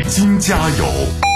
京加油！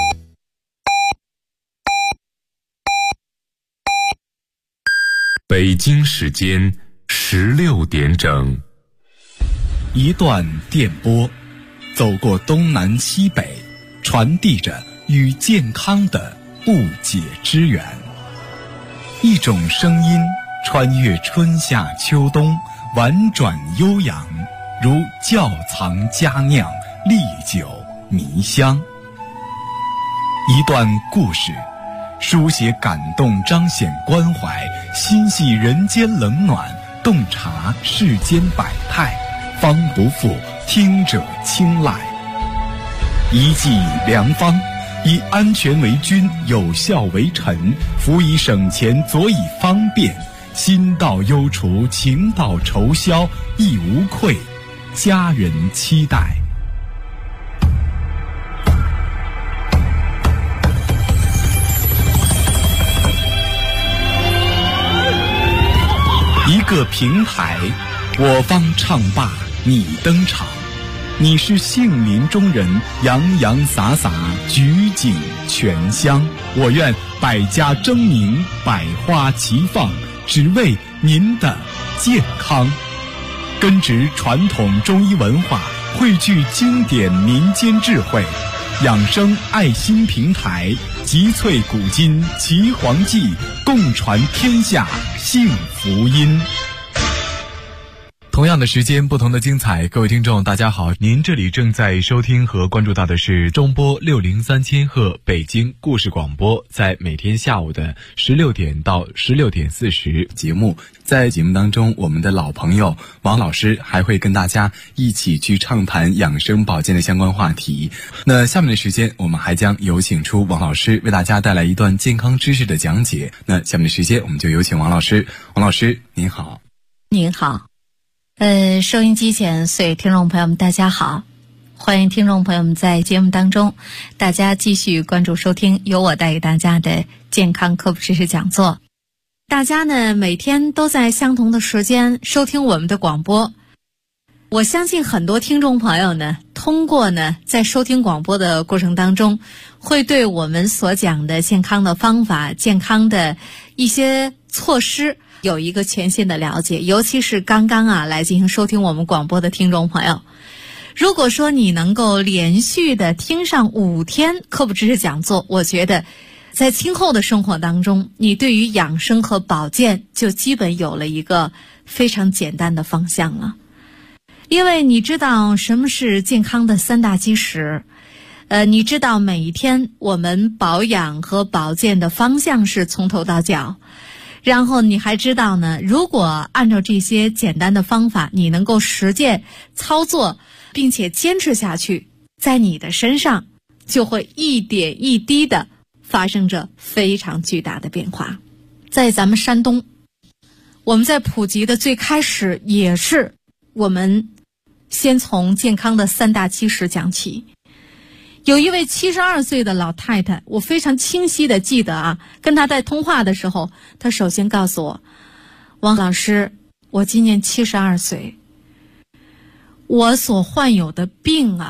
北京时间16点整。 一段电波，走过东南西北，传递着与健康的不解之缘。一种声音穿越春夏秋冬，婉转悠扬，如窖藏佳酿，历久弥香。一段故事，书写感动，彰显关怀，心系人间冷暖，洞察世间百态，方不负听者青睐。一剂良方，以安全为君，有效为臣，辅以省钱，佐以方便，心到忧除，情到愁消，亦无愧，家人期待。一个平台，我方唱罢你登场，你是杏林中人，洋洋洒洒，举景全香。我愿百家争鸣，百花齐放，只为您的健康。根植传统中医文化，汇聚经典民间智慧，养生爱心平台，集萃古今岐黄记，共传天下幸福音。同样的时间，不同的精彩。各位听众大家好，您这里正在收听和关注到的是中波603千赫北京故事广播，在每天下午的16点到16点40节目。在节目当中，我们的老朋友王老师还会跟大家一起去畅谈养生保健的相关话题。那下面的时间，我们还将有请出王老师为大家带来一段健康知识的讲解。那下面的时间，我们就有请王老师。王老师您好。 您好。收音机前所有听众朋友们大家好，欢迎听众朋友们在节目当中大家继续关注收听由我带给大家的健康科普知识讲座。大家呢每天都在相同的时间收听我们的广播，我相信很多听众朋友呢通过呢在收听广播的过程当中，会对我们所讲的健康的方法、健康的一些措施有一个全新的了解，尤其是刚刚来进行收听我们广播的听众朋友，如果说你能够连续的听上5天科普知识讲座，我觉得在今后的生活当中，你对于养生和保健就基本有了一个非常简单的方向了。因为你知道什么是健康的3大基石，你知道每一天我们保养和保健的方向是从头到脚，然后你还知道呢，如果按照这些简单的方法，你能够实践操作并且坚持下去，在你的身上就会一点一滴的发生着非常巨大的变化。在咱们山东，我们在普及的最开始也是我们先从健康的3大基石讲起。有一位72岁的老太太，我非常清晰的记得跟她在通话的时候，她首先告诉我，王老师，我今年72岁，我所患有的病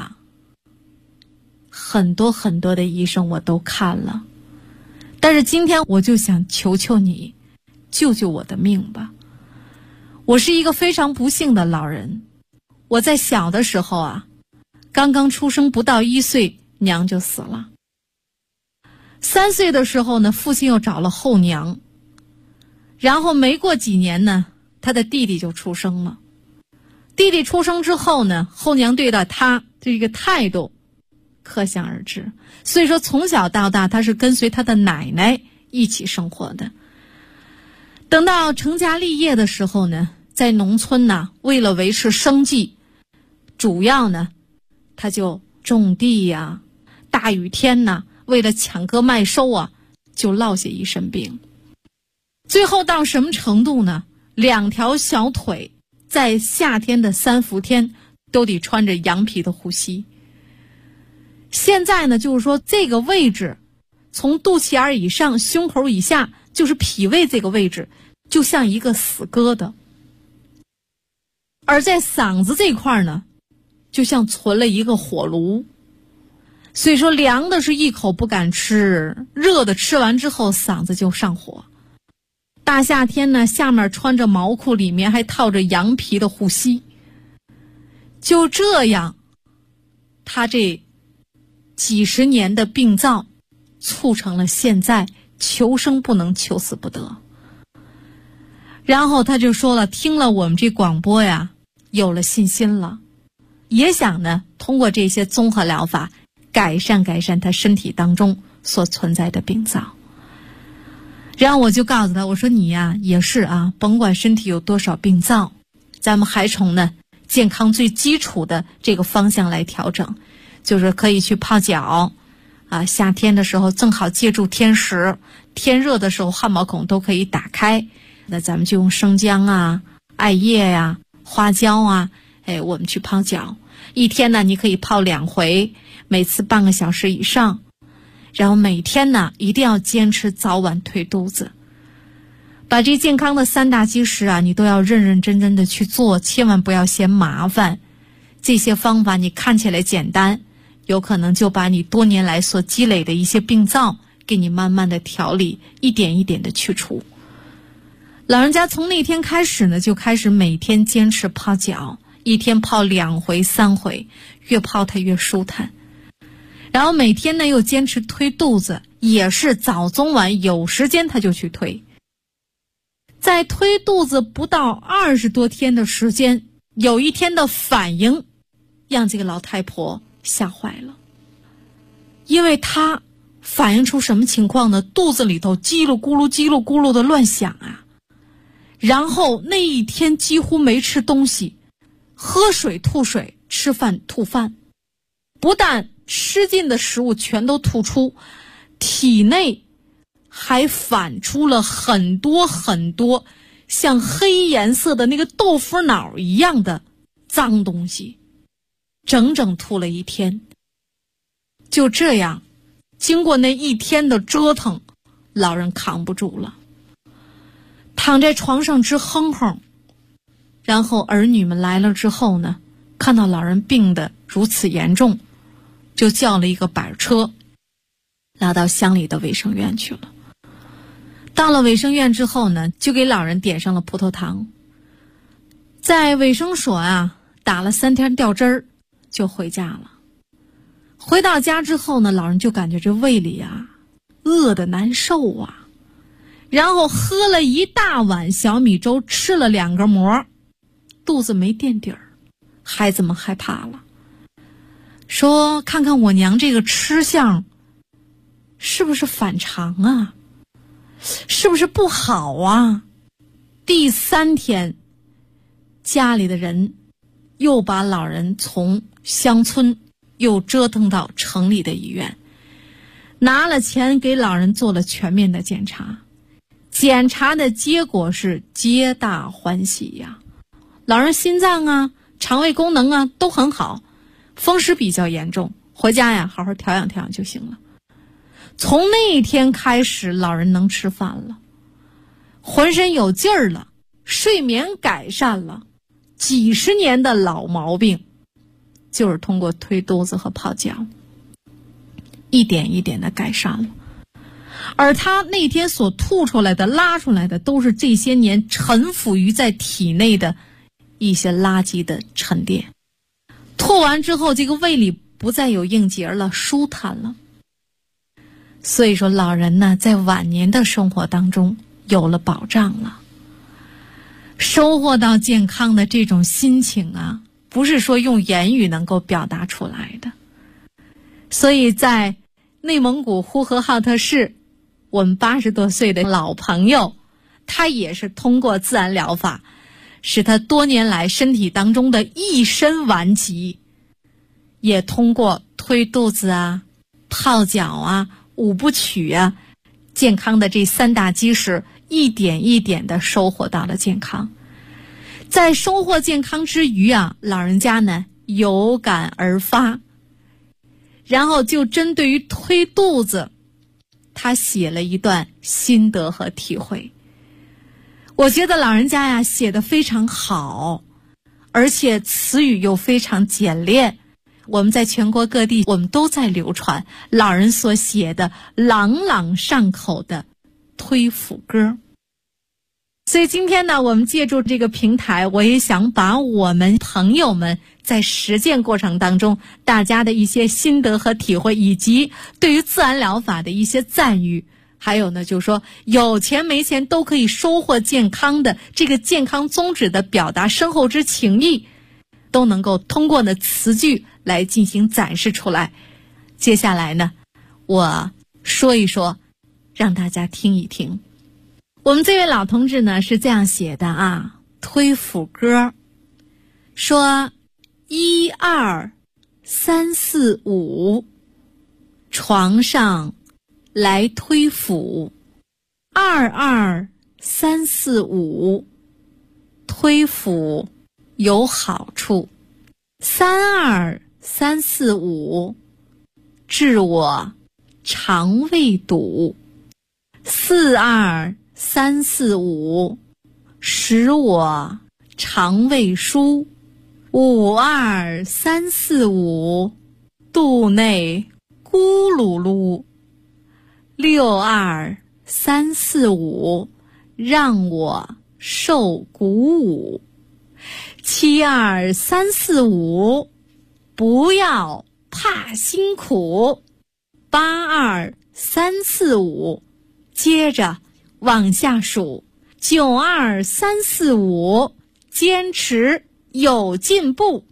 很多很多的医生我都看了，但是今天我就想求求你，救救我的命吧。我是一个非常不幸的老人，我在小的时候刚刚出生不到1岁，娘就死了。3岁的时候呢，父亲又找了后娘，然后没过几年呢，他的弟弟就出生了。弟弟出生之后呢，后娘对待他这个态度可想而知。所以说从小到大他是跟随他的奶奶一起生活的。等到成家立业的时候呢，在农村为了维持生计，主要呢他就种地大雨天为了抢割麦收就落下一身病。最后到什么程度呢？2条小腿在夏天的3伏天都得穿着羊皮的护膝。现在呢，就是说这个位置从肚脐眼以上胸口以下，就是脾胃这个位置，就像一个死疙瘩。而在嗓子这块呢，就像存了一个火炉。 所以说凉的是一口不敢吃，热的吃完之后嗓子就上火。大夏天呢，下面穿着毛裤，里面还套着羊皮的护膝。就这样，他这几十年的病灶促成了现在求生不能，求死不得。然后他就说了，听了我们这广播呀，有了信心了，也想呢通过这些综合疗法改善他身体当中所存在的病灶。然后我就告诉他，我说你呀也是啊，甭管身体有多少病灶，咱们还从呢健康最基础的这个方向来调整，就是可以去泡脚啊，夏天的时候正好借助天时，天热的时候汗毛孔都可以打开，那咱们就用生姜啊、艾叶呀、花椒啊，我们去泡脚。一天呢你可以泡2回，每次半个小时以上。然后每天呢一定要坚持早晚推肚子，把这健康的3大基石啊，你都要认认真真的去做，千万不要嫌麻烦。这些方法你看起来简单，有可能就把你多年来所积累的一些病灶给你慢慢的调理，一点一点的去除。老人家从那天开始呢，就开始每天坚持泡脚，一天泡2回3回，越泡他越舒坦。然后每天呢又坚持推肚子，也是早中晚有时间他就去推。在推肚子不到20多天的时间，有一天的反应让这个老太婆吓坏了。因为她反映出什么情况呢？肚子里头叽噜咕噜叽噜咕噜的乱响啊，然后那一天几乎没吃东西，喝水吐水，吃饭吐饭，不但吃进的食物全都吐出，体内还反出了很多很多像黑颜色的那个豆腐脑一样的脏东西，整整吐了1天。就这样，经过那1天的折腾，老人扛不住了，躺在床上直哼哼。然后儿女们来了之后呢，看到老人病得如此严重，就叫了一个板车拉到乡里的卫生院去了。到了卫生院之后呢，就给老人点上了葡萄糖，在卫生所啊打了3天吊针儿，就回家了。回到家之后呢，老人就感觉这胃里啊饿得难受啊，然后喝了1大碗小米粥，吃了2个馍，肚子没垫底儿。孩子们害怕了，说看看我娘这个吃相是不是反常啊，是不是不好啊。第3天家里的人又把老人从乡村又折腾到城里的医院，拿了钱给老人做了全面的检查，检查的结果是皆大欢喜呀。老人心脏啊、肠胃功能啊都很好，风湿比较严重，回家呀好好调养调养就行了。从那一天开始，老人能吃饭了，浑身有劲儿了，睡眠改善了，几十年的老毛病就是通过推肚子和泡脚一点一点的改善了。而他那天所吐出来的、拉出来的，都是这些年沉浮于在体内的一些垃圾的沉淀。吐完之后，这个胃里不再有硬结了，舒坦了。所以说老人呢，在晚年的生活当中有了保障了，收获到健康的这种心情啊，不是说用言语能够表达出来的。所以在内蒙古呼和浩特市，我们80多岁的老朋友，他也是通过自然疗法，使他多年来身体当中的一身顽疾，也通过推肚子啊、泡脚啊、5部曲啊，健康的这3大基石，一点一点的收获到了健康。在收获健康之余啊，老人家呢有感而发，然后就针对于推肚子，他写了一段心得和体会。我觉得老人家呀写得非常好，而且词语又非常简练， 我们在全国各地，我们都在流传老人所写的朗朗上口的推腹歌。所以今天呢，我们借助这个平台，我也想把我们朋友们在实践过程当中大家的一些心得和体会，以及对于自然疗法的一些赞誉，还有呢就是说有钱没钱都可以收获健康的这个健康宗旨的表达深厚之情谊，都能够通过呢词句来进行展示出来。接下来呢，我说一说，让大家听一听。我们这位老同志呢是这样写的啊，推腹歌说1、2、3、4、5，床上来推腹，2、2、3、4、5，推腹有好处，3、2、3、4、5，治我肠胃堵，4、2、3、4、5，使我肠胃舒，5、2、3、4、5，肚内咕噜噜，6、2、3、4、5，让我受鼓舞，7、2、3、4、5，不要怕辛苦，8、2、3、4、5，接着往下数，9、2、3、4、5，坚持有进步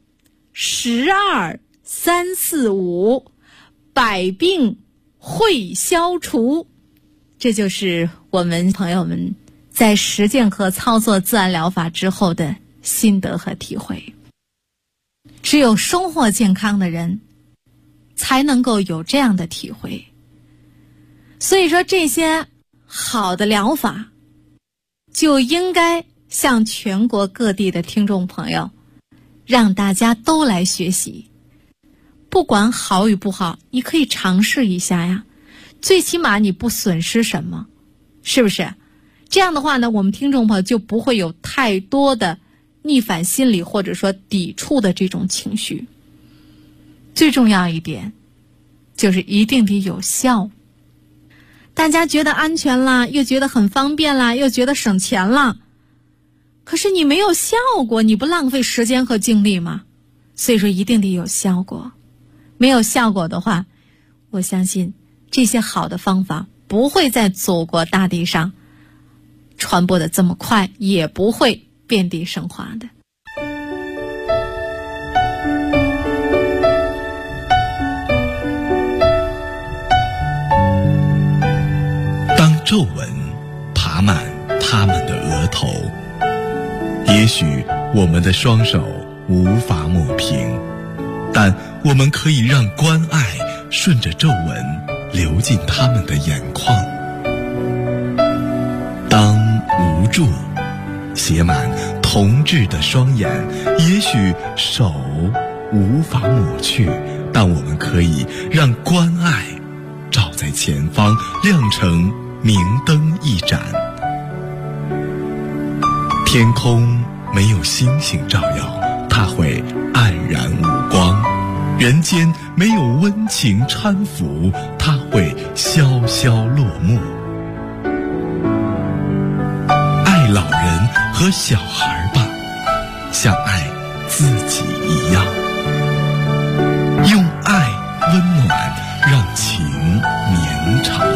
，10、2、3、4、5，百病会消除。这就是我们朋友们在实践和操作自然疗法之后的心得和体会。只有收获健康的人才能够有这样的体会。所以说这些好的疗法就应该向全国各地的听众朋友，让大家都来学习。不管好与不好，你可以尝试一下呀，最起码你不损失什么，是不是？这样的话呢，我们听众朋友就不会有太多的逆反心理或者说抵触的这种情绪。最重要一点就是一定得有效。大家觉得安全啦，又觉得很方便啦，又觉得省钱啦，可是你没有效果，你不浪费时间和精力吗？所以说一定得有效果。没有效果的话，我相信这些好的方法不会在祖国大地上传播的这么快，也不会遍地生花的。 当皱纹爬满他们的额头，也许我们的双手无法抹平，但我们可以让关爱顺着皱纹流进他们的眼眶。当无助写满同志的双眼，也许手无法抹去，但我们可以让关爱照在前方，亮成明灯一盏。天空没有星星照耀，它会黯然无光；人间没有温情搀扶，它会萧萧落幕。爱老人和小孩吧，像爱自己一样，用爱温暖，让情绵长。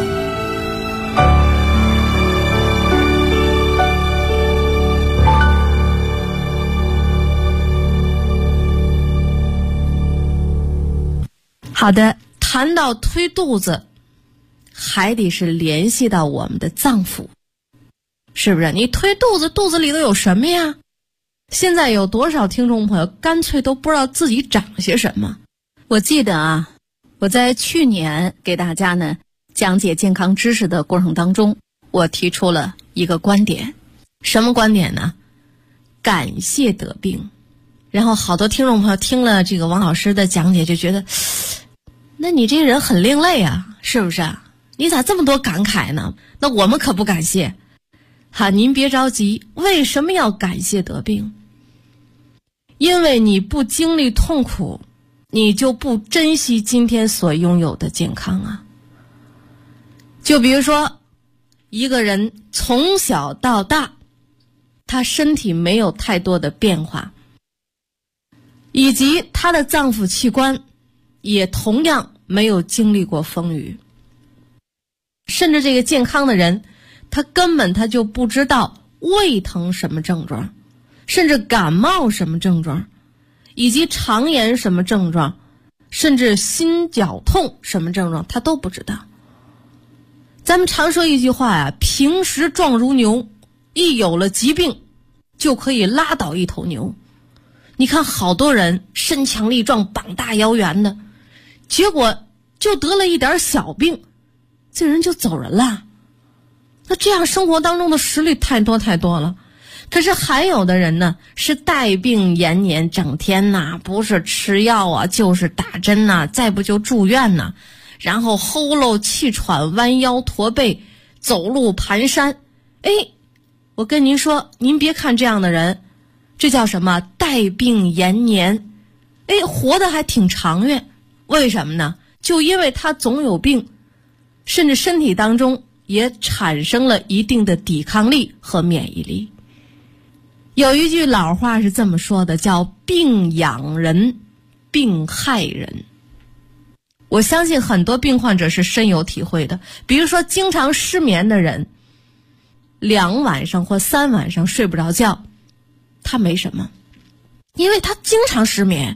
好的，谈到推肚子，还得是联系到我们的脏腑，是不是？你推肚子，肚子里头有什么呀？现在有多少听众朋友干脆都不知道自己长些什么？我记得啊，我在去年给大家呢讲解健康知识的过程当中，我提出了一个观点。什么观点呢？感谢得病。然后好多听众朋友听了这个王老师的讲解，就觉得那你这人很另类啊，是不是啊？你咋这么多感慨呢？那我们可不感谢。哈，您别着急，为什么要感谢得病？因为你不经历痛苦， 你就不珍惜今天所拥有的健康啊。就比如说一个人从小到大他身体没有太多的变化，以及他的脏腑器官也同样没有经历过风雨，甚至这个健康的人他根本他就不知道胃疼什么症状，甚至感冒什么症状，以及肠炎什么症状，甚至心绞痛什么症状他都不知道。咱们常说一句话呀，平时壮如牛，一有了疾病就可以拉倒一头牛。你看好多人身强力壮膀大腰圆的，结果就得了一点小病，这人就走人了。那这样生活当中的实例太多太多了。可是还有的人呢，是带病延年，整天呐，不是吃药啊，就是打针呐，再不就住院呐，然后齁漏气喘，弯腰驼背，走路蹒跚。我跟您说，您别看这样的人，这叫什么？带病延年。活得还挺长远。为什么呢？就因为他总有病，甚至身体当中也产生了一定的抵抗力和免疫力。有一句老话是这么说的，叫病养人，病害人。我相信很多病患者是深有体会的。比如说经常失眠的人，2晚上或3晚上睡不着觉，他没什么，因为他经常失眠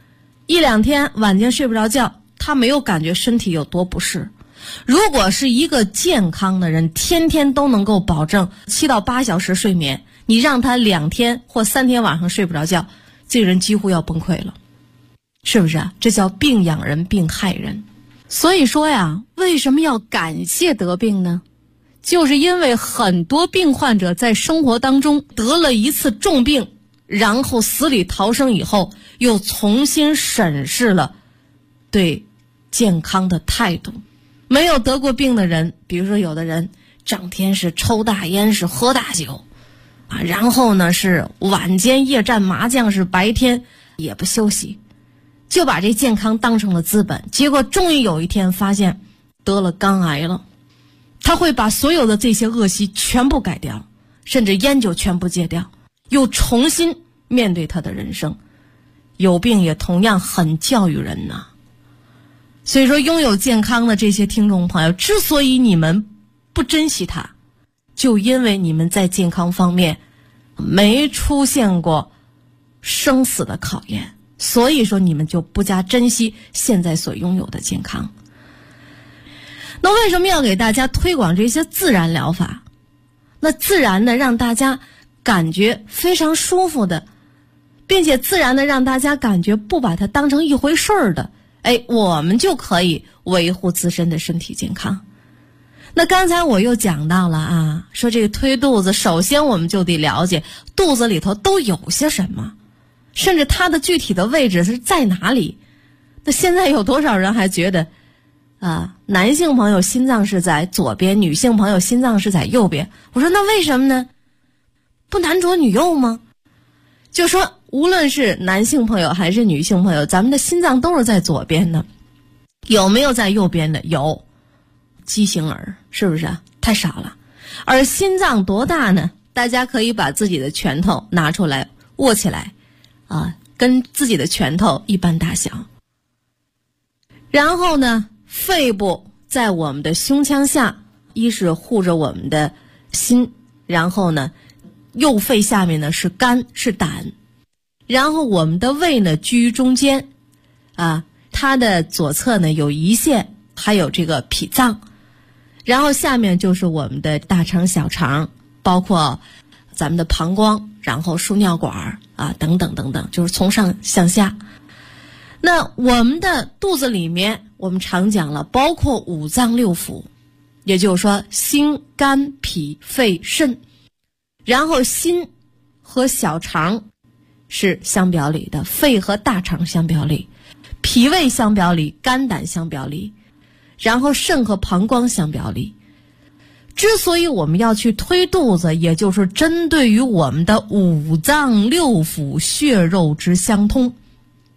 ，1、2天晚间睡不着觉，他没有感觉身体有多不适。如果是一个健康的人，天天都能够保证7到8小时睡眠，你让他2天或3天晚上睡不着觉，这个人几乎要崩溃了，是不是啊？这叫病养人，病害人。所以说呀，为什么要感谢得病呢？就是因为很多病患者在生活当中得了一次重病，然后死里逃生以后，又重新审视了对健康的态度。没有得过病的人，比如说有的人整天是抽大烟，是喝大酒啊，然后呢是晚间夜战麻将，是白天也不休息，就把这健康当成了资本，结果终于有一天发现得了肝癌了。他会把所有的这些恶习全部改掉，甚至烟酒全部戒掉，又重新面对他的人生。有病也同样很教育人呐。所以说拥有健康的这些听众朋友，之所以你们不珍惜它，就因为你们在健康方面没出现过生死的考验，所以说你们就不加珍惜现在所拥有的健康。那为什么要给大家推广这些自然疗法？那自然的让大家感觉非常舒服的，并且自然的让大家感觉不把它当成一回事儿的，我们就可以维护自身的身体健康。那刚才我又讲到了啊，说这个推肚子，首先我们就得了解肚子里头都有些什么，甚至它的具体的位置是在哪里。那现在有多少人还觉得男性朋友心脏是在左边，女性朋友心脏是在右边。我说那为什么呢？不男左女右吗？就说无论是男性朋友还是女性朋友，咱们的心脏都是在左边的。有没有在右边的？有，畸形儿，是不是？太少了。而心脏多大呢？大家可以把自己的拳头拿出来握起来跟自己的拳头一般大小。然后呢，肺部在我们的胸腔下，一是护着我们的心，然后呢右肺下面呢是肝，是胆，然后我们的胃呢居于中间它的左侧呢有胰腺，还有这个脾脏，然后下面就是我们的大肠小肠，包括咱们的膀胱，然后输尿管等等等等，就是从上向下。那我们的肚子里面，我们常讲了，包括五脏六腑，也就是说心肝脾肺肾，然后心和小肠是相表里的，肺和大肠相表里，脾胃相表里，肝胆相表里，然后肾和膀胱相表里。之所以我们要去推肚子，也就是针对于我们的五脏六腑血肉之相通。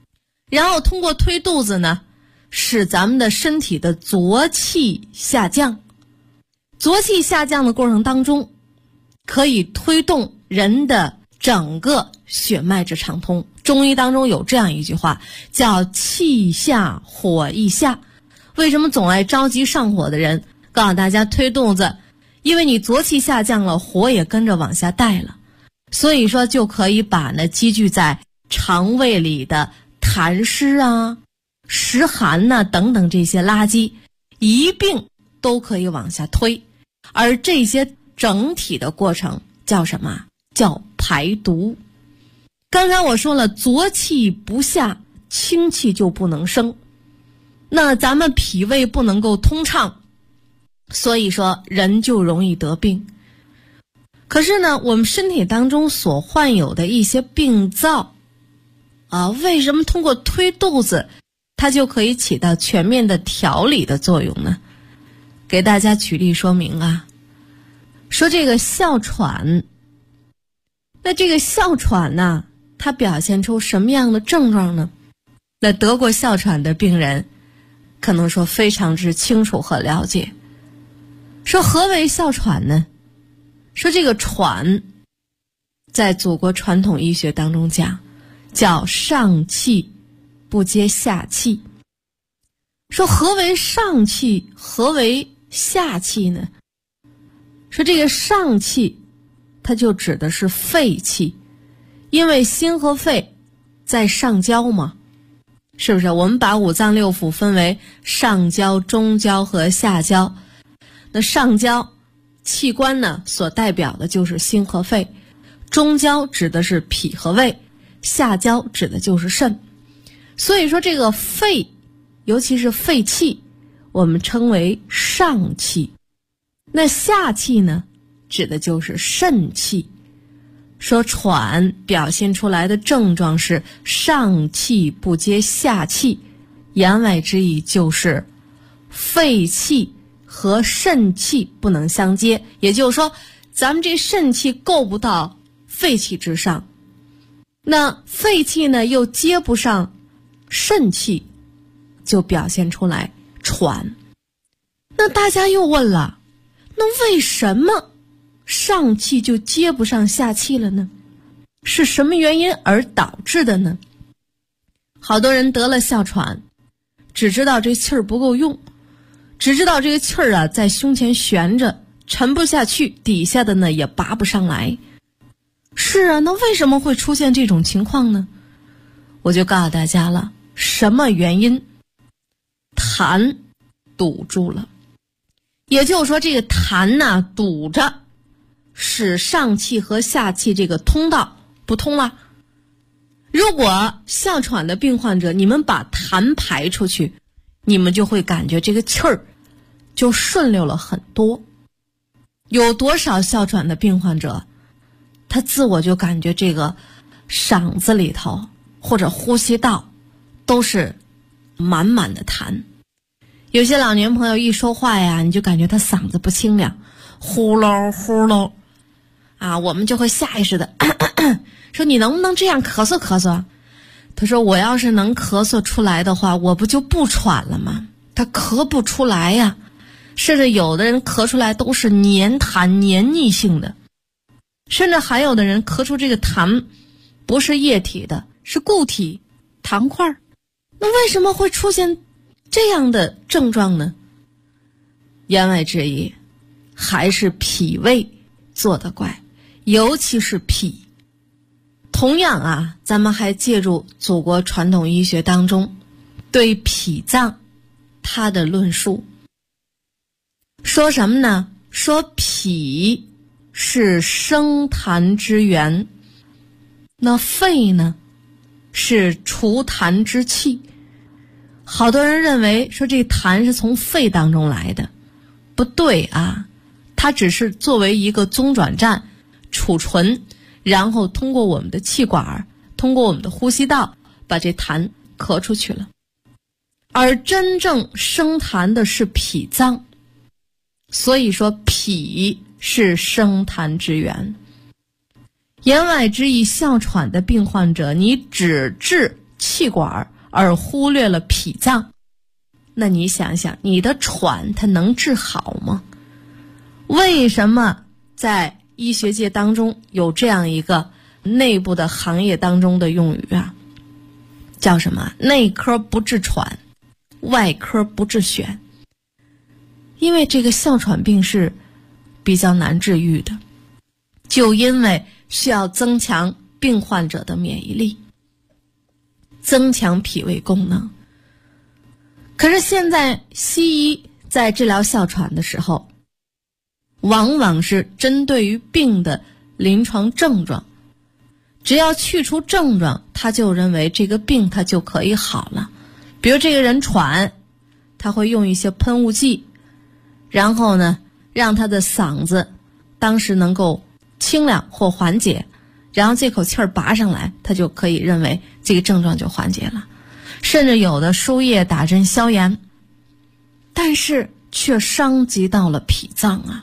然后通过推肚子呢，使咱们的身体的浊气下降。浊气下降的过程当中，可以推动人的整个血脉之畅通。中医当中有这样一句话，叫气下火易下。为什么总爱着急上火的人，告诉大家推肚子，因为你浊气下降了，火也跟着往下带了，所以说就可以把呢积聚在肠胃里的痰湿啊、湿寒呐、等等这些垃圾一并都可以往下推。而这些整体的过程叫什么？叫排毒。刚才我说了，浊气不下，清气就不能生。那咱们脾胃不能够通畅，所以说人就容易得病。可是呢，我们身体当中所患有的一些病灶为什么通过推肚子它就可以起到全面的调理的作用呢？给大家举例说明啊。说这个哮喘，那这个哮喘呢，它表现出什么样的症状呢？那得过哮喘的病人可能说非常之清楚和了解。说何为哮喘呢？说这个喘在祖国传统医学当中讲叫上气不接下气。说何为上气，何为下气呢？说这个上气它就指的是肺气，因为心和肺在上焦嘛，是不是？我们把五脏六腑分为上焦、中焦和下焦。那上焦器官呢，所代表的就是心和肺，中焦指的是脾和胃，下焦指的就是肾。所以说这个肺，尤其是肺气，我们称为上气。那下气呢，指的就是肾气。说喘表现出来的症状是上气不接下气，言外之意就是肺气和肾气不能相接，也就是说咱们这肾气够不到肺气之上，那肺气呢又接不上肾气，就表现出来喘。那大家又问了，那为什么上气就接不上下气了呢？是什么原因而导致的呢？好多人得了哮喘，只知道这气儿不够用，只知道这个气儿在胸前悬着，沉不下去，底下的呢也拔不上来。是啊，那为什么会出现这种情况呢？我就告诉大家了，什么原因？痰堵住了。也就是说这个痰堵着，使上气和下气这个通道不通了。如果哮喘的病患者，你们把痰排出去，你们就会感觉这个气儿就顺溜了很多。有多少哮喘的病患者，他自我就感觉这个嗓子里头或者呼吸道都是满满的痰。有些老年朋友一说话呀，你就感觉他嗓子不清亮，呼噜呼噜我们就会下意识的说你能不能这样咳嗽咳嗽？他说我要是能咳嗽出来的话，我不就不喘了吗？他咳不出来呀，甚至有的人咳出来都是黏痰黏腻性的，甚至还有的人咳出这个痰不是液体的，是固体糖块。那为什么会出现这样的症状呢？言外之意还是脾胃做的怪，尤其是脾。同样咱们还借助祖国传统医学当中对脾脏它的论述，说什么呢？说脾是生痰之源，那肺呢是除痰之器。好多人认为说这痰是从肺当中来的，不对它只是作为一个中转站储存，然后通过我们的气管，通过我们的呼吸道把这痰咳出去了。而真正生痰的是脾脏，所以说脾是生痰之源。言外之意，哮喘的病患者你只治气管而忽略了脾脏，那你想想，你的喘它能治好吗？为什么在医学界当中有这样一个内部的行业当中的用语啊，叫什么？内科不治喘，外科不治癣。因为这个哮喘病是比较难治愈的，就因为需要增强病患者的免疫力，增强脾胃功能。可是现在西医在治疗哮喘的时候，往往是针对于病的临床症状，只要去除症状，他就认为这个病他就可以好了。比如这个人喘，他会用一些喷雾剂，然后呢让他的嗓子当时能够清凉或缓解，然后这口气儿拔上来，他就可以认为这个症状就缓解了。甚至有的输液打针消炎，但是却伤及到了脾脏啊。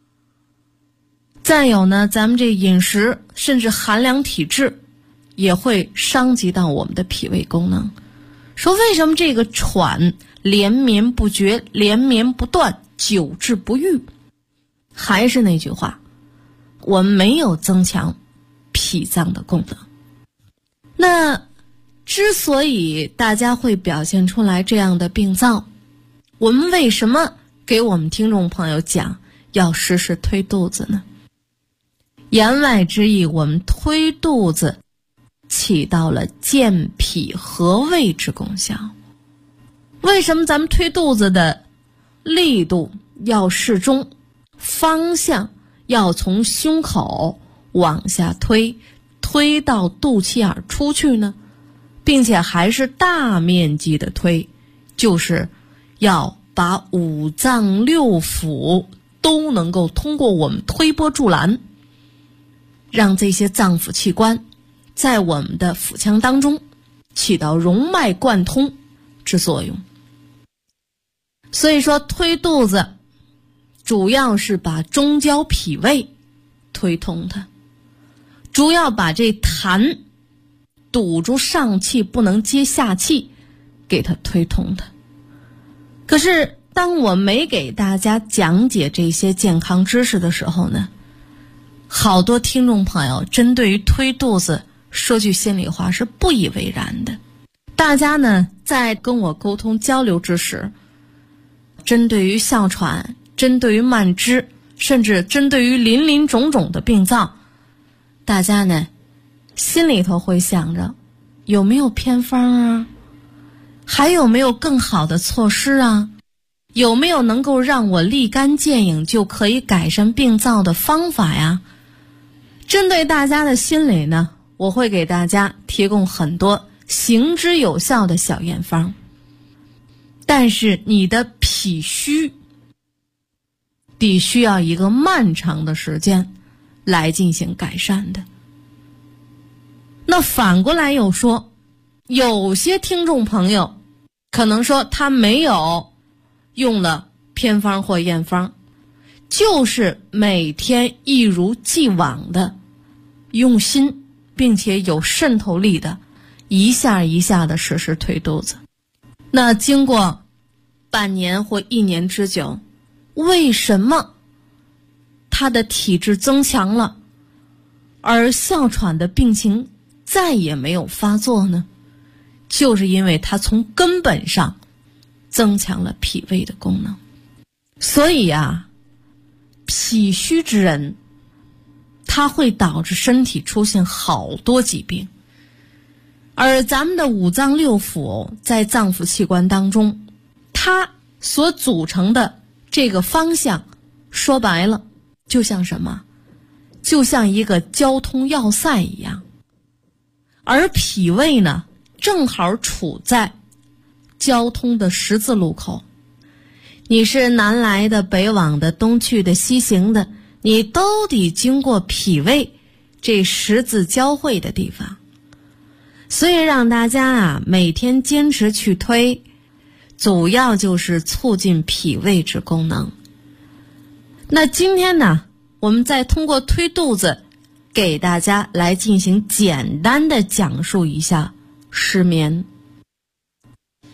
再有呢，咱们这饮食甚至寒凉体质也会伤及到我们的脾胃功能。说为什么这个喘连绵不绝，连绵不断，久治不愈？还是那句话，我们没有增强脾脏的功能。那之所以大家会表现出来这样的病灶，我们为什么给我们听众朋友讲要时时推肚子呢？言外之意，我们推肚子起到了健脾和胃之功效。为什么咱们推肚子的力度要适中，方向要从胸口往下推，推到肚脐眼出去呢？并且还是大面积的推，就是要把五脏六腑都能够通过我们推波助澜，让这些脏腑器官在我们的腹腔当中起到荣脉贯通之作用。所以说推肚子主要是把中焦脾胃推通它，主要把这痰堵住上气不能接下气给它推通它。可是当我没给大家讲解这些健康知识的时候呢，好多听众朋友针对于推肚子，说句心里话是不以为然的。大家呢在跟我沟通交流之时，针对于哮喘，针对于慢支，甚至针对于林林种种的病灶，大家呢心里头会想着有没有偏方啊，还有没有更好的措施啊，有没有能够让我立竿见影就可以改善病灶的方法呀？针对大家的心理呢，我会给大家提供很多行之有效的小验方。但是你的脾虚必须要一个漫长的时间来进行改善的。那反过来又说，有些听众朋友可能说他没有用了偏方或验方，就是每天一如既往的用心，并且有渗透力的一下一下的实施推肚子。那经过半年或1年之久，为什么他的体质增强了，而哮喘的病情再也没有发作呢？就是因为他从根本上增强了脾胃的功能。所以啊，脾虚之人它会导致身体出现好多疾病。而咱们的五脏六腑在脏腑器官当中，它所组成的这个方向，说白了就像什么？就像一个交通要塞一样。而脾胃呢，正好处在交通的十字路口。你是南来的、北往的、东去的、西行的，你都得经过脾胃这十字交汇的地方。所以让大家啊每天坚持去推，主要就是促进脾胃之功能。那今天呢，我们再通过推肚子给大家来进行简单的讲述一下失眠。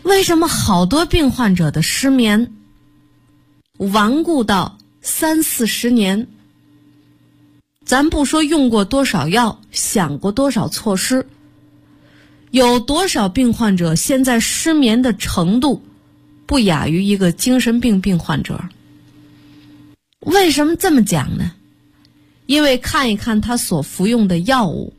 为什么好多病患者的失眠顽固到30-40年？咱不说用过多少药，想过多少措施，有多少病患者现在失眠的程度不亚于一个精神病病患者。为什么这么讲呢？因为看一看他所服用的药物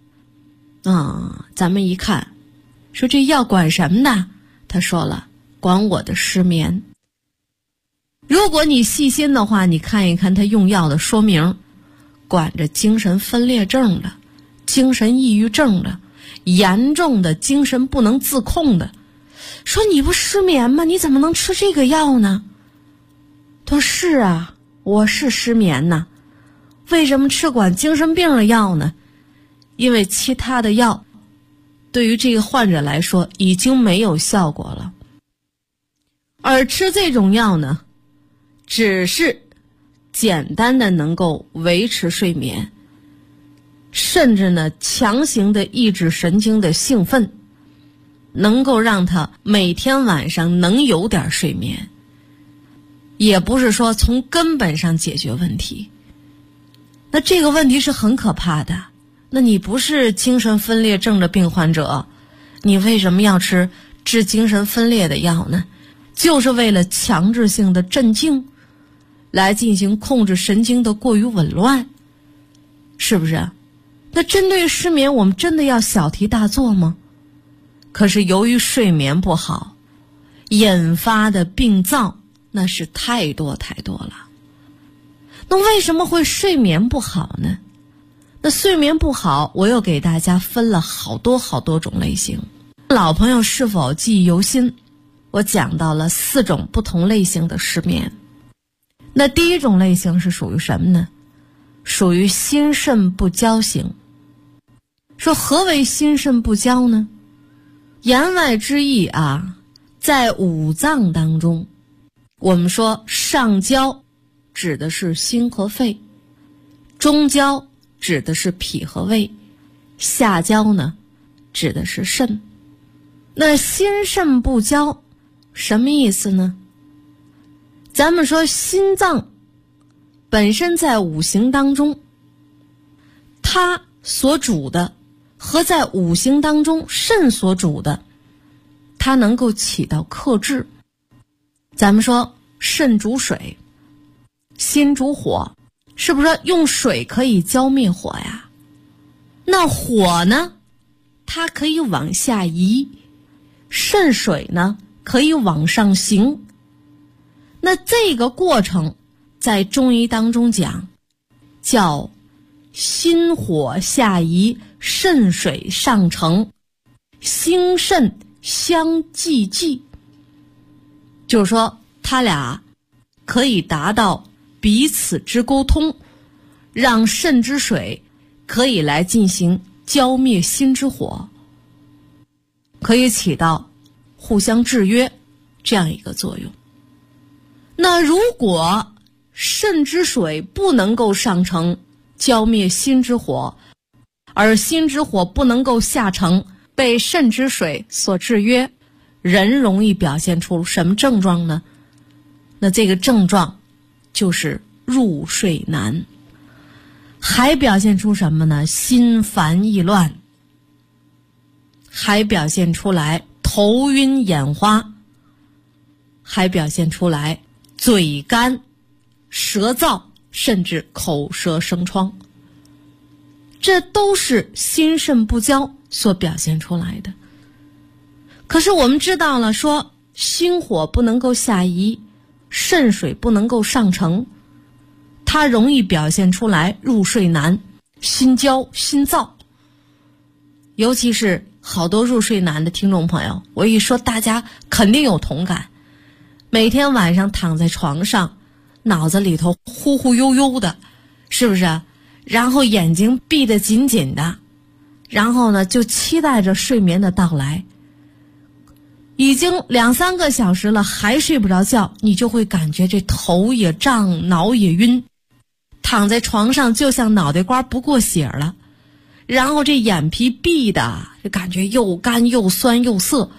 咱们一看说这药管什么呢？他说了，管我的失眠。如果你细心的话，你看一看他用药的说明，管着精神分裂症的、精神抑郁症的、严重的精神不能自控的。说你不失眠吗？你怎么能吃这个药呢？他说是啊，我是失眠呐。为什么吃管精神病的药呢？因为其他的药对于这个患者来说已经没有效果了，而吃这种药呢，只是简单的能够维持睡眠，甚至呢强行的抑制神经的兴奋，能够让他每天晚上能有点睡眠，也不是说从根本上解决问题。那这个问题是很可怕的。那你不是精神分裂症的病患者，你为什么要吃治精神分裂的药呢？就是为了强制性的镇静，来进行控制神经的过于紊乱，是不是？那针对失眠，我们真的要小题大做吗？可是由于睡眠不好引发的病灶那是太多太多了。那为什么会睡眠不好呢？那睡眠不好，我又给大家分了好多种类型。老朋友是否记忆犹新？我讲到了4种不同类型的失眠。那第一种类型是属于什么呢？属于心肾不交型。说何为心肾不交呢？言外之意在五脏当中，我们说上焦指的是心和肺，中焦指的是脾和胃，下焦呢指的是肾。那心肾不交什么意思呢？咱们说心脏本身在五行当中，它所主的和在五行当中肾所主的，它能够起到克制。咱们说肾主水，心主火，是不是说用水可以浇灭火呀？那火呢，它可以往下移，肾水呢可以往上行。那这个过程在中医当中讲叫心火下移，肾水上承，心肾相济济，就是说它俩可以达到彼此之沟通，让肾之水可以来进行浇灭心之火，可以起到互相制约这样一个作用。那如果肾之水不能够上承浇灭心之火，而心之火不能够下承被肾之水所制约，人容易表现出什么症状呢？那这个症状就是入睡难。还表现出什么呢？心烦意乱，还表现出来头晕眼花，还表现出来嘴干舌燥，甚至口舌生疮。这都是心肾不交所表现出来的。可是我们知道了，说心火不能够下移，肾水不能够上承，它容易表现出来入睡难，心焦心燥。尤其是好多入睡难的听众朋友，我一说大家肯定有同感。每天晚上躺在床上，脑子里头忽忽悠悠的，是不是？然后眼睛闭得紧紧的，然后呢就期待着睡眠的到来。已经2-3个小时了还睡不着觉，你就会感觉这头也胀，脑也晕，躺在床上就像脑袋瓜不过血了，然后这眼皮闭的就感觉又干又酸又涩，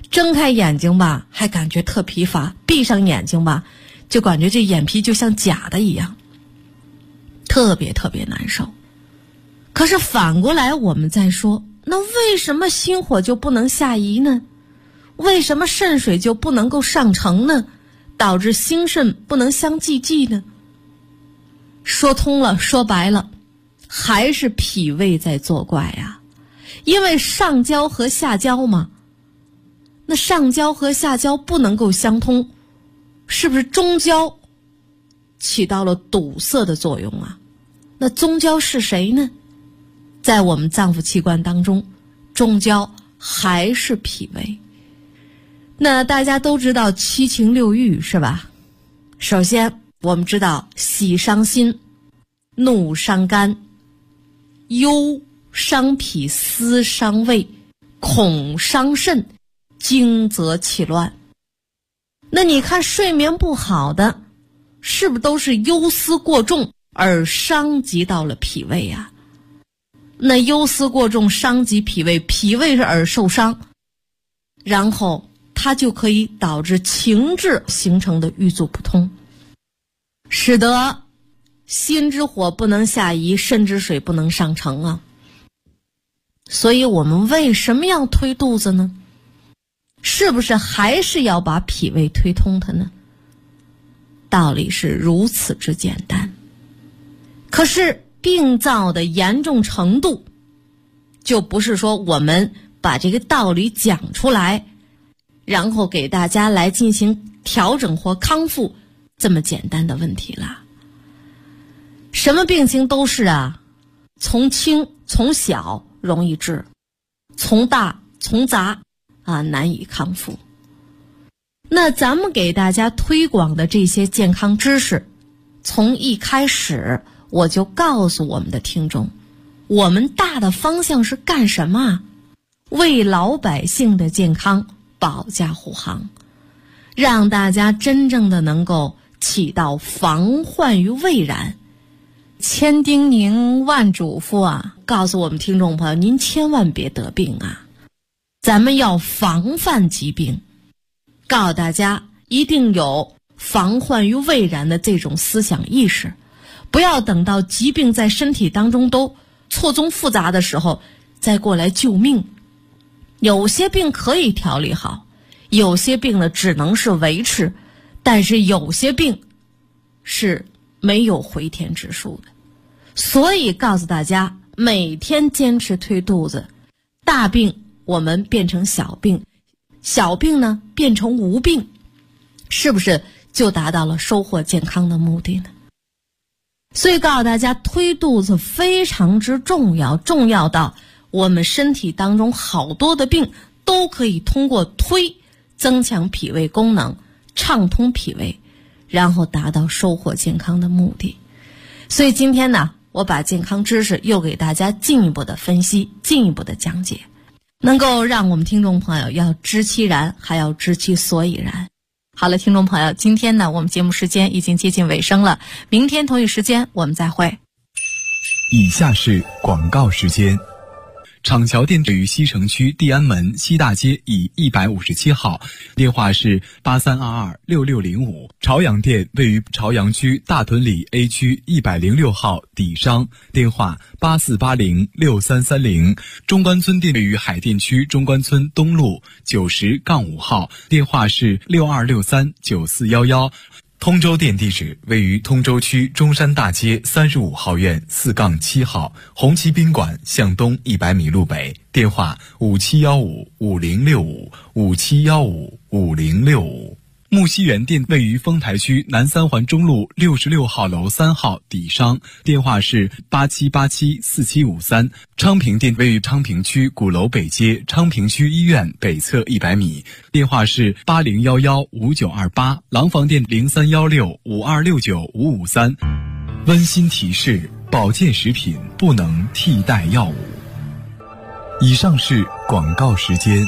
睁开眼睛吧还感觉特疲乏，闭上眼睛吧就感觉这眼皮就像假的一样，特别特别难受。可是反过来我们再说，那为什么心火就不能下移呢？为什么肾水就不能够上承呢？导致心肾不能相济济呢？说通了，说白了，还是脾胃在作怪啊。因为上焦和下焦嘛，那上焦和下焦不能够相通，是不是中焦起到了堵塞的作用啊？那中焦是谁呢？在我们脏腑器官当中，中焦还是脾胃。那大家都知道七情六欲是吧？首先我们知道喜伤心，怒伤肝，忧伤脾，思伤胃，恐伤肾，惊则气乱。那你看睡眠不好的，是不是都是忧思过重而伤及到了脾胃啊？那忧思过重伤及脾胃，脾胃是而受伤，然后它就可以导致情志形成的郁阻不通，使得心之火不能下移，肾之水不能上承啊。所以我们为什么要推肚子呢？是不是还是要把脾胃推通它呢？道理是如此之简单。可是病灶的严重程度，就不是说我们把这个道理讲出来，然后给大家来进行调整或康复这么简单的问题了。什么病情都是啊，从轻从小容易治，从大从杂难以康复。那咱们给大家推广的这些健康知识，从一开始我就告诉我们的听众，我们大的方向是干什么啊？为老百姓的健康保驾护航，让大家真正的能够起到防患于未然。千叮咛万嘱咐啊，告诉我们听众朋友，您千万别得病啊，咱们要防范疾病，告诉大家一定有防患于未然的这种思想意识，不要等到疾病在身体当中都错综复杂的时候再过来救命。有些病可以调理好，有些病呢只能是维持，但是有些病是没有回天之术的。所以告诉大家，每天坚持推肚子，大病我们变成小病，小病呢变成无病，是不是就达到了收获健康的目的呢？所以告诉大家，推肚子非常之重要，重要到我们身体当中好多的病都可以通过推增强脾胃功能，畅通脾胃，然后达到收获健康的目的。所以今天呢，我把健康知识又给大家进一步的分析，进一步的讲解，能够让我们听众朋友要知其然，还要知其所以然。好了，听众朋友，今天呢，我们节目时间已经接近尾声了，明天同一时间我们再会。 以下是广告时间。厂桥店位于西城区地安门西大街以157号，电话是83226605。朝阳店位于朝阳区大屯里 A 区106号底商，电话84806330。中关村店位于海淀区中关村东路90-5号，电话是62639411。通州店地址位于通州区中山大街35号院4-7号，红旗宾馆向东100米路北，电话57155065，57155065。木樨园店位于丰台区南三环中路66号楼3号底商，电话是87874753。昌平店位于昌平区鼓楼北街昌平区医院北侧100米，电话是80115928。廊坊店031652695553。温馨提示：保健食品不能替代药物。以上是广告时间。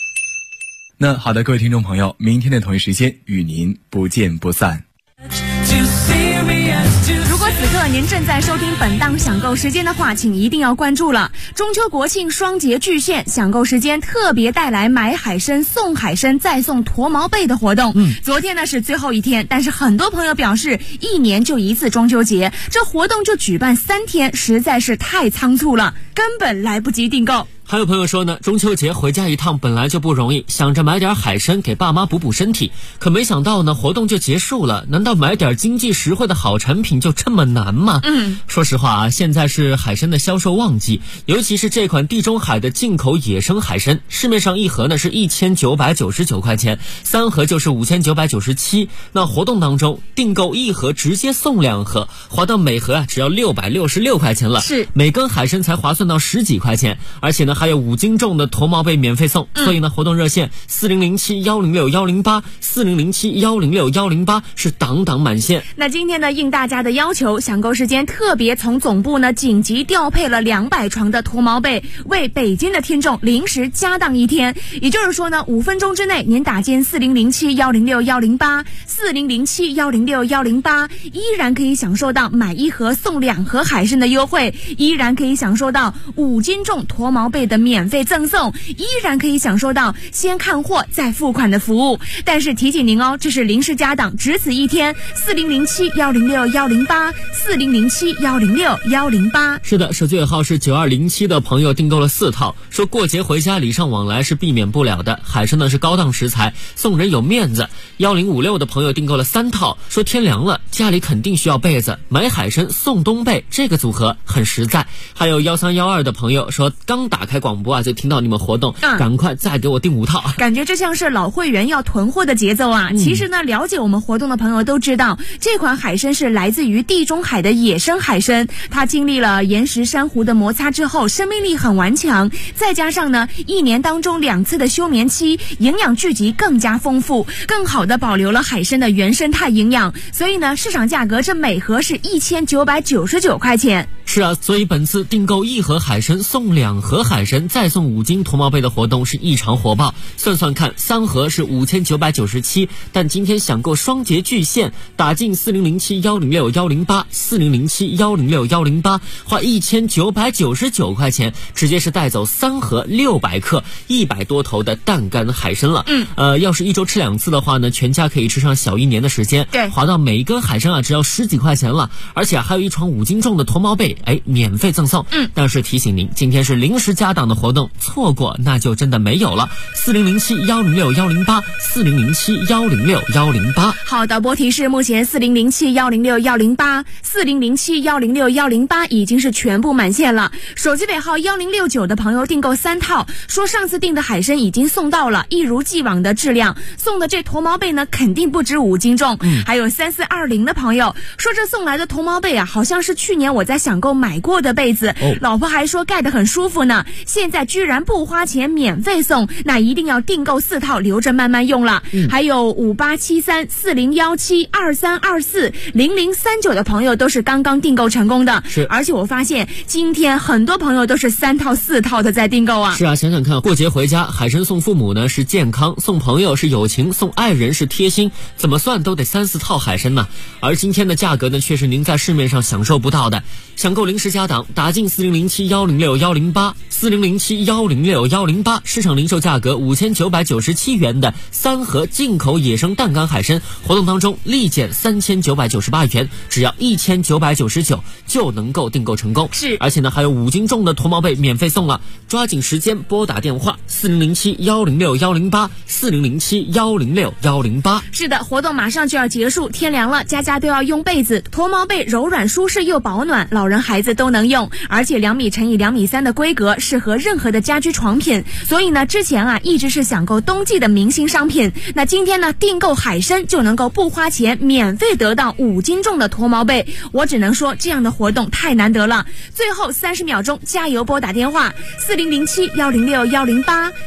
那好的，各位听众朋友，明天的同一时间与您不见不散。 如果此刻您正在收听本档享购时间的话，请一定要关注了。中秋国庆双节巨献，享购时间特别带来买海参送海参再送驼毛被的活动。昨天呢是最后一天，但是很多朋友表示一年就一次中秋节，这活动就举办3天，实在是太仓促了，根本来不及订购。 还有朋友说呢，中秋节回家一趟本来就不容易，想着买点海参给爸妈补补身体，可没想到呢活动就结束了。难道买点经济实惠的好产品就这么难吗？说实话啊，现在是海参的销售旺季，尤其是这款地中海的进口野生海参，市面上一盒呢是1999块钱，3盒就是5997。那活动当中订购1盒直接送2盒，划到每盒啊只要666块钱了， 是每根海参才划算到10几块钱，而且呢还有5斤重的驼毛被免费送。所以呢活动热线4007106108 4007106108是档档满线。 那今天呢应大家的要求，享购时间特别从总部呢紧急调配了200床的驼毛被，为北京的听众临时加档1天。也就是说呢5分钟之内您打进4007106108 4007106108，依然可以享受到买1盒送2盒海参的优惠，依然可以享受到5斤重驼毛被的免费赠送，依然可以享受到先看货再付款的服务。但是提醒您哦，这是临时加档，只此1天。4007106108 4007106108。 是的，手机尾号是9207的朋友订购了4套，说过节回家礼尚往来是避免不了的，海参呢是高档食材，送人有面子。1056的朋友订购了3套，说天凉了家里肯定需要被子，买海参送冬被，这个组合很实在。还有1312的朋友说刚打开广播啊就听到你们活动，赶快再给我订5套。 感觉这像是老会员要囤货的节奏啊。其实呢了解我们活动的朋友都知道，这款海参是来自于地中海的野生海参，它经历了岩石珊瑚的摩擦之后，生命力很顽强，再加上呢1年当中2次的休眠期，营养聚集更加丰富，更好的保留了海参的原生态营养，所以呢市场价格这每盒是1999块钱。 是啊，所以本次订购1盒海参送2盒海参再送5斤驼毛被的活动是异常火爆。算算看，3盒是5997，但今天享购双节巨献，打进4007106108 4007106108，花1999块钱，直接是带走3盒600克100多头的淡干海参了。要是1周吃2次的话呢，全家可以吃上小1年的时间。 对， 划到每一根海参啊只要10几块钱了，而且还有1床5斤重的驼毛被，免费赠送。但是提醒您，今天是临时加档的活动，错过那就真的没有了。4007106108 4007106108。 好，导播提示，目前4007106108 4007106108已经是全部满线了。手机尾号1069的朋友订购3套，说上次订的海参已经送到了，一如既往的质量，送的这驼毛被呢肯定不止5斤重。还有3420的朋友说，这送来的驼毛被啊好像是去年我在享购买过的被子，老婆还说盖得很舒服呢，现在居然不花钱免费送，那一定要订购4套留着慢慢用了。还有5873 4017 2324 0039的朋友都是刚刚订购成功的。 是， 而且我发现今天很多朋友都是3套4套的在订购啊。 是啊，想想看，过节回家海参送父母呢是健康，送朋友是友情，送爱人是贴心，怎么算都得3、4套海参呢。而今天的价格呢却是您在市面上享受不到的。想购临时加档，打进4007106108 4007106108，市场零售价格5997元的3盒进口野生淡干海参，活动当中立减3998元，只要1999就能够订购成功。 是， 而且呢还有5斤重的驼毛被免费送了，抓紧时间拨打电话4007106108 4007106108。 是的，活动马上就要结束，天凉了，家家都要用被子，驼毛被柔软舒适又保暖，老人孩子都能用，而且2米乘以2米3的规格，适合任何的家居床品。所以呢之前啊一直是想购冬季的明星商品，那今天呢订购海参就能够不花钱免费得到5斤重的驼毛被，我只能说这样的活动太难得了。最后30秒钟加油拨打电话4007106108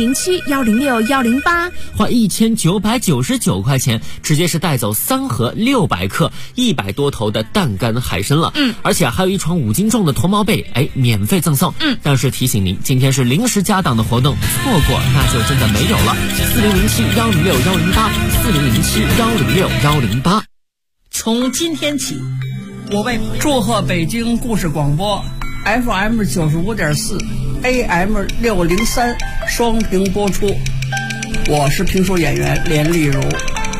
4007106108， 花1999块钱，直接是带走3盒600克100多头的淡干海参了。而且还有1床5斤重的驼毛被，免费赠送。但是提醒您，今天是临时加档的活动，错过那就真的没有了。4007106108 4007106108。 从今天起，我为祝贺北京故事广播 FM 95.4 AM 603双屏播出。我是评书演员连丽如。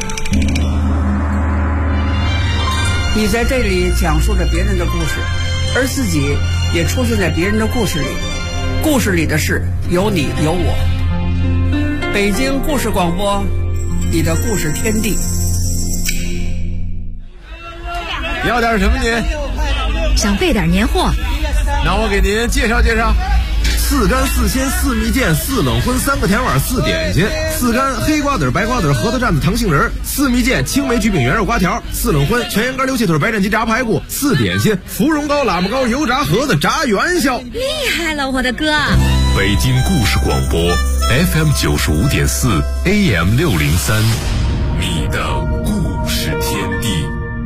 你在这里讲述着别人的故事，而自己也出现在别人的故事里。故事里的事有你有我。北京故事广播，你的故事天地。 要点什么您？ 想备点年货。 那我给您介绍介绍。4干4鲜4蜜饯4冷荤3个甜碗4点心，4干黑瓜子白瓜子核桃蘸子糖杏仁，4蜜饯青梅焗饼圆肉瓜条，4冷荤全羊肝溜气腿白斩鸡炸排骨，4点心芙蓉糕喇叭糕油炸盒子炸元宵。 厉害了，我的哥！ 北京故事广播 FM 95.4 AM 603，你的故事天地。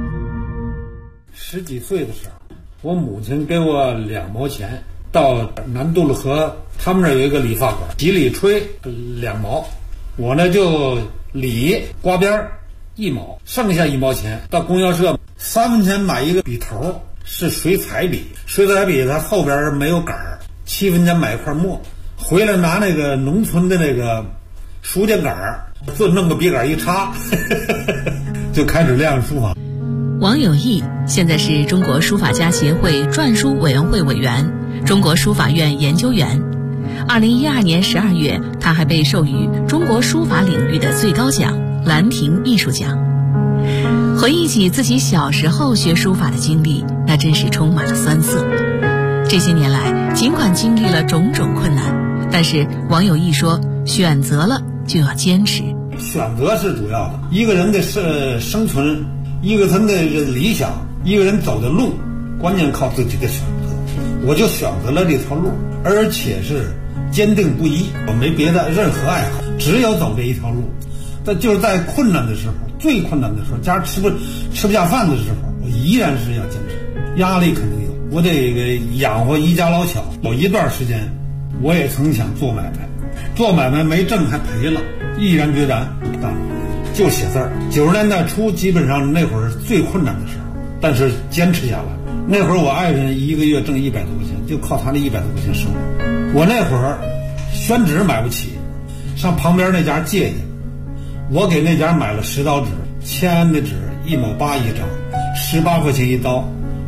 10几岁的时候，我母亲给我2毛钱，到南渡了河，他们那儿有一个理发馆，洗理吹2毛，我呢就理刮边1毛，剩下1毛钱到供销社3分钱买一个笔头，是水彩笔，水彩笔它后边没有杆儿，7分钱买一块墨，回来拿那个农村的那个书架杆儿，就弄个笔杆一插就开始练书法。 王有义现在是中国书法家协会篆书委员会委员，中国书法院研究员。2012年12月，他还被授予中国书法领域的最高奖兰亭艺术奖。回忆起自己小时候学书法的经历，那真是充满了酸涩。这些年来，尽管经历了种种困难，但是王有义说，选择了就要坚持。 选择是主要的，一个人的生存，一个人的理想，一个人走的路，关键靠自己的选择。我就选择了这条路，而且是坚定不移，我没别的任何爱好，只有走这一条路。但就是在困难的时候，最困难的时候，家吃不下饭的时候，我依然是要坚持。压力肯定有，我得养活一家老小。有一段时间，我也曾想做买卖，做买卖没挣还赔了，毅然决然就写字儿。90年代初，基本上那会儿是最困难的时候，但是坚持下来。那会儿我爱人1个月挣100多块钱，就靠他那100多块钱生活。我那会儿宣纸买不起，上旁边那家借去，我给那家买了10刀纸，签的纸1毛8一张，18块钱一刀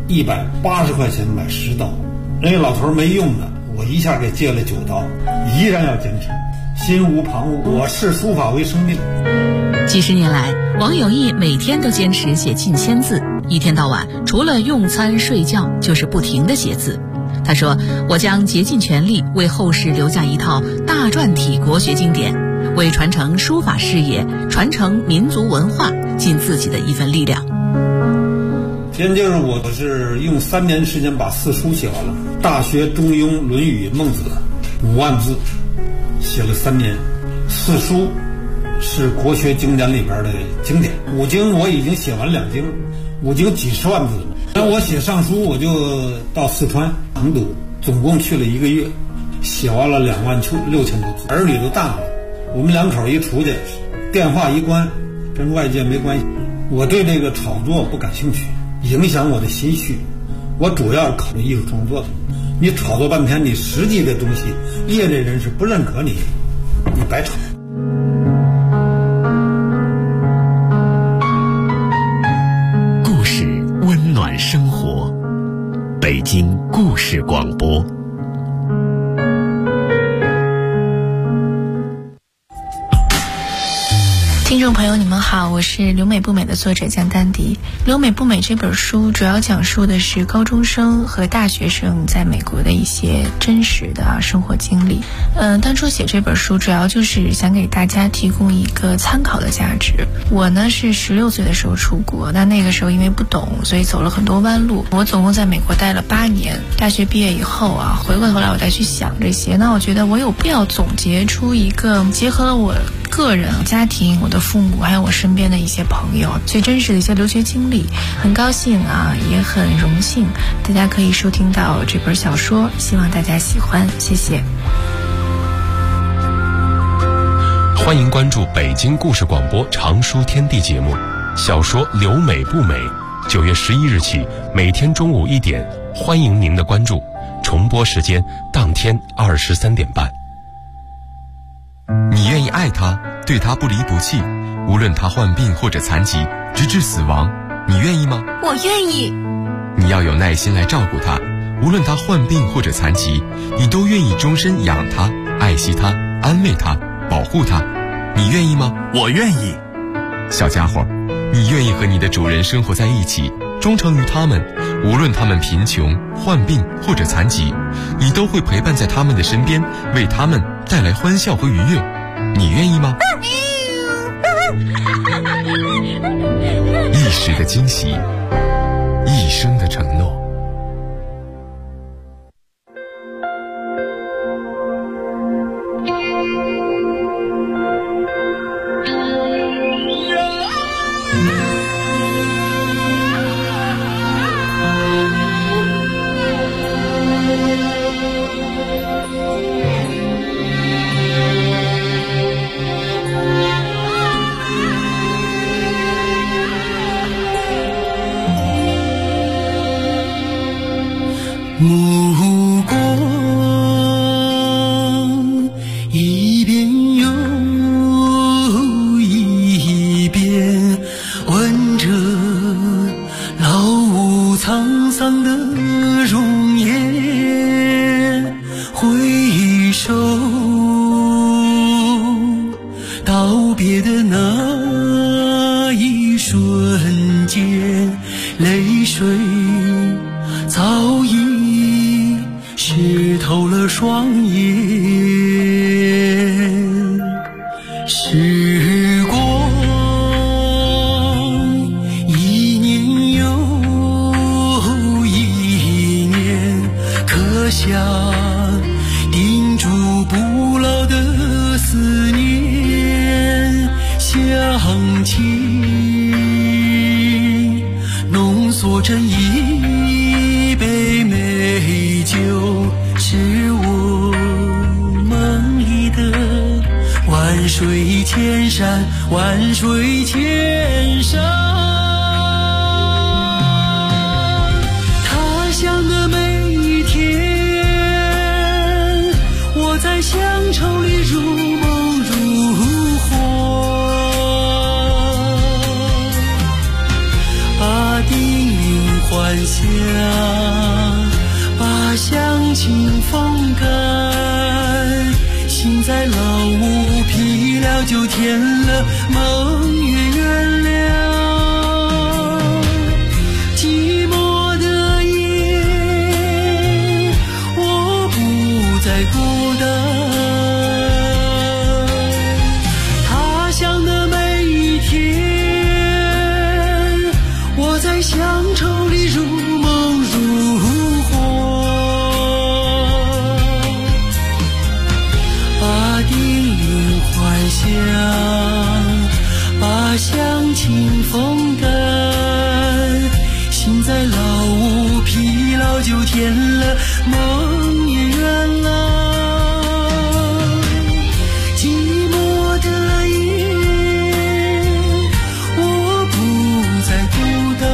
，180块钱买10刀。人家老头没用的，我一下给借了9刀，依然要坚持，心无旁骛，我视书法为生命。 几十年来，王有义每天都坚持写近1000字，一天到晚除了用餐睡觉就是不停地写字。他说，我将竭尽全力为后世留下一套大篆体国学经典，为传承书法事业、传承民族文化尽自己的一份力量。 先就是我是用3年时间把4书写完了，《大学》《中庸》《论语》《孟子》5万字，写了3年。4书是国学经典里边的经典，5经我已经写完2经，5经几十万字了。那我写上书，我就到四川成都，总共去了1个月，写完了26000多字。儿女都大了，我们2口一出去，电话一关，跟外界没关系。我对这个炒作不感兴趣，影响我的心绪。我主要是考虑艺术创作的。你炒作半天，你实际的东西，业内人士不认可你，你白炒。 故事温暖生活，北京故事广播。 听众朋友你们好，我是留美不美的作者江丹迪。留美不美这本书主要讲述的是高中生和大学生在美国的一些真实的生活经历。当初写这本书主要就是想给大家提供一个参考的价值。我呢是16岁的时候出国，那个时候因为不懂，所以走了很多弯路。我总共在美国待了8年，大学毕业以后回过头来我再去想这些，那我觉得我有必要总结出一个结合了我个人、家庭、我的父母还有我身边的一些朋友最真实的一些留学经历。很高兴也很荣幸大家可以收听到这本小说，希望大家喜欢，谢谢。 欢迎关注北京故事广播常书天地节目， 小说《留美不美》9月11日起，每天中午1点，欢迎您的关注。重播时间当天23点半。 你愿意爱他，对他不离不弃，无论他患病或者残疾，直至死亡，你愿意吗？ 我愿意。 你要有耐心来照顾他，无论他患病或者残疾，你都愿意终身养他、爱惜他、安慰他、保护他，你愿意吗？ 我愿意。 小家伙，你愿意和你的主人生活在一起，忠诚于他们，无论他们贫穷、患病或者残疾，你都会陪伴在他们的身边，为他们带来欢笑和愉悦，你愿意吗？一时的惊喜，一生的承诺。 目光一遍又一遍问着老屋沧桑的容颜，回首道别的那一瞬间，泪水早已湿透了双眼，时光一年又一年，刻下钉住不老的思念，乡情浓缩成一杯美酒，是我梦里的万水千山，万水千山。他乡的每一天，我在乡愁里如梦如幻，把叮咛还乡，把乡情风干，心在老屋疲了就填了，梦也圆了，寂寞的夜我不再孤单，他乡的每一天，我在乡愁里如梦如幻，把叮咛还乡，把乡情风干，心在老屋疲劳就填了，梦也圆了，寂寞的夜我不再孤单。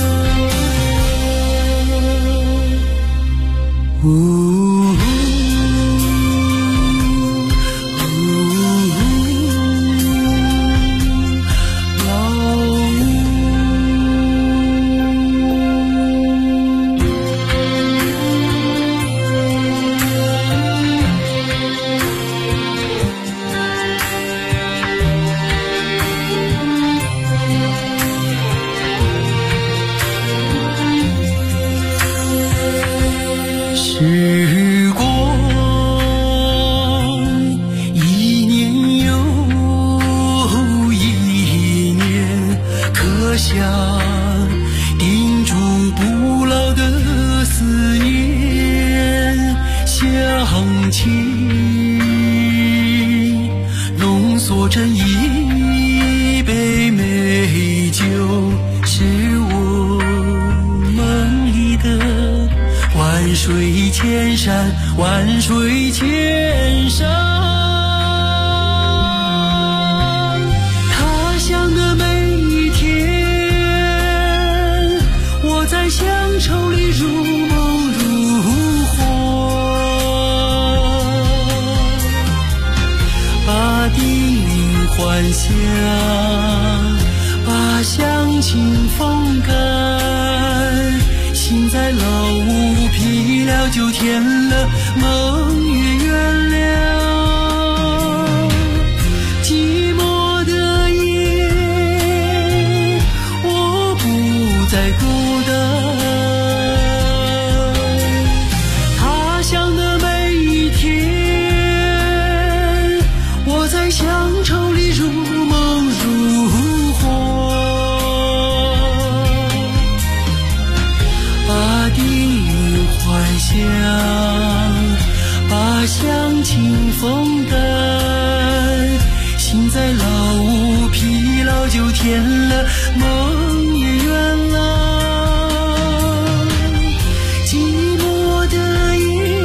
时光一年又一年，刻下钉住不老的思念，乡情浓缩成一杯美酒，是我梦里的万水千山，万水千山。他乡的每一天， 乡愁里如梦如把地云还乡，把乡情风干，心在老屋疲了就填了，梦也圆了。寂寞的夜，我不再孤单。他乡的每一天，乡愁里如梦如把地云还乡，把乡情风干，心在老屋疲劳就填了，梦也圆了。寂寞的夜，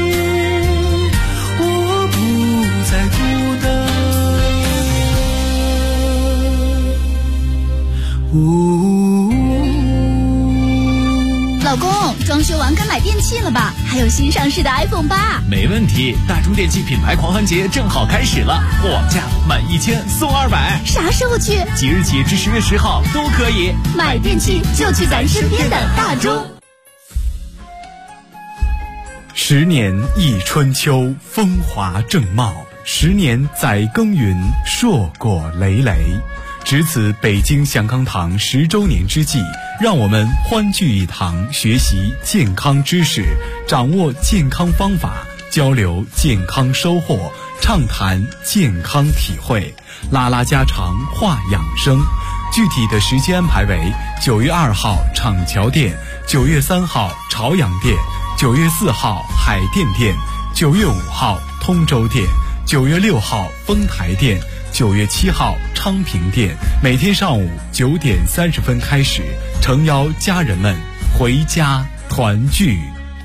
我不再孤单。 老公，装修完该买电器了吧？还有新上市的 iPhone 8。 没问题，大中电器品牌狂欢节正好开始了，货网价满1000送200。 啥时候去？ 即日起至10月10号都可以。 买电器就去咱身边的大中。 10年一春秋，风华正茂；10年载耕耘，硕果累累。值此北京祥康堂10周年之际，让我们欢聚一堂，学习健康知识，掌握健康方法，交流健康收获，畅谈健康体会，拉拉家常话养生。具体的时间安排为9月2号厂桥店，9月3号朝阳店，9月4号海淀店，9月5号通州店，9月6号丰台店，9月7号昌平店，每天上午9点30分开始，诚邀家人们回家团聚。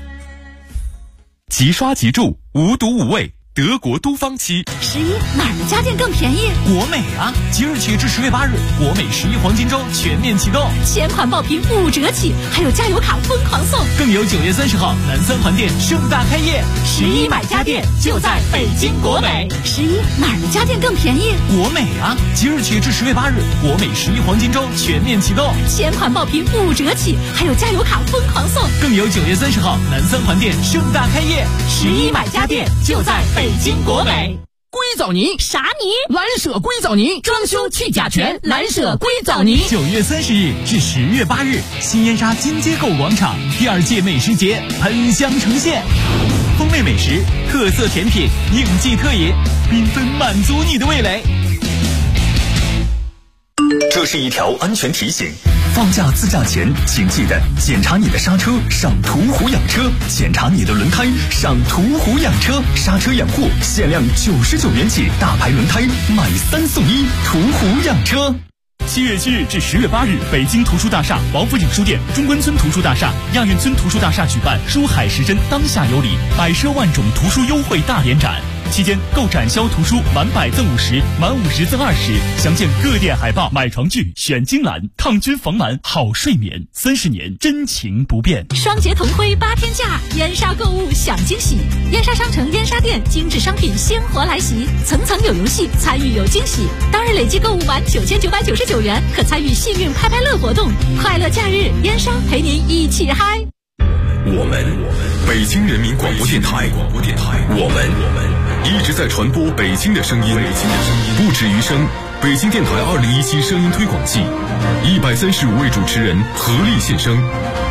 即刷即住，无毒无味，德国都芳漆。 11哪儿的家电更便宜？ 国美啊！即日起至10月8日，国美11黄金周全面启动， 前款爆品5折起，还有加油卡疯狂送， 更有9月30号南三环店盛大开业。 11买家电就在北京国美。11哪儿的家电更便宜？ 国美啊！即日起至10月8日，国美11黄金周全面启动， 前款爆品5折起，还有加油卡疯狂送， 更有9月30号南三环店盛大开业。 11买家电就在北京国美。 硅藻泥啥泥？ 蓝舍硅藻泥，装修去甲醛，蓝舍硅藻泥。 9月30日至10月8日，新燕莎金街购物广场第2届美食节喷香呈现，风味美食、特色甜品应季特饮，缤纷满足你的味蕾。 这是一条安全提醒，放假自驾前请记得检查你的刹车，上途虎养车；检查你的轮胎，上途虎养车。刹车养护限量99元起，大牌轮胎买3送1，途虎养车。 7月7日至10月8日，北京图书大厦、王府井书店、中关村图书大厦、亚运村图书大厦举办书海时针当下有礼，百奢万种图书优惠大联展。期间购展销图书满100赠50，满50赠20。详见各店海报。买床具选金兰，抗菌防螨好睡眠，30年真情不变。 双节同辉8天假，燕莎购物享惊喜。燕莎商城燕莎店精致商品鲜活来袭，层层有游戏，参与有惊喜。当日累计购物满9999元，可参与幸运拍拍乐活动。快乐假日，燕莎陪您一起嗨。 我们北京人民广播电台，我们一直在传播北京的声音，不止于声。北京电台2017声音推广季，135位主持人合力献声。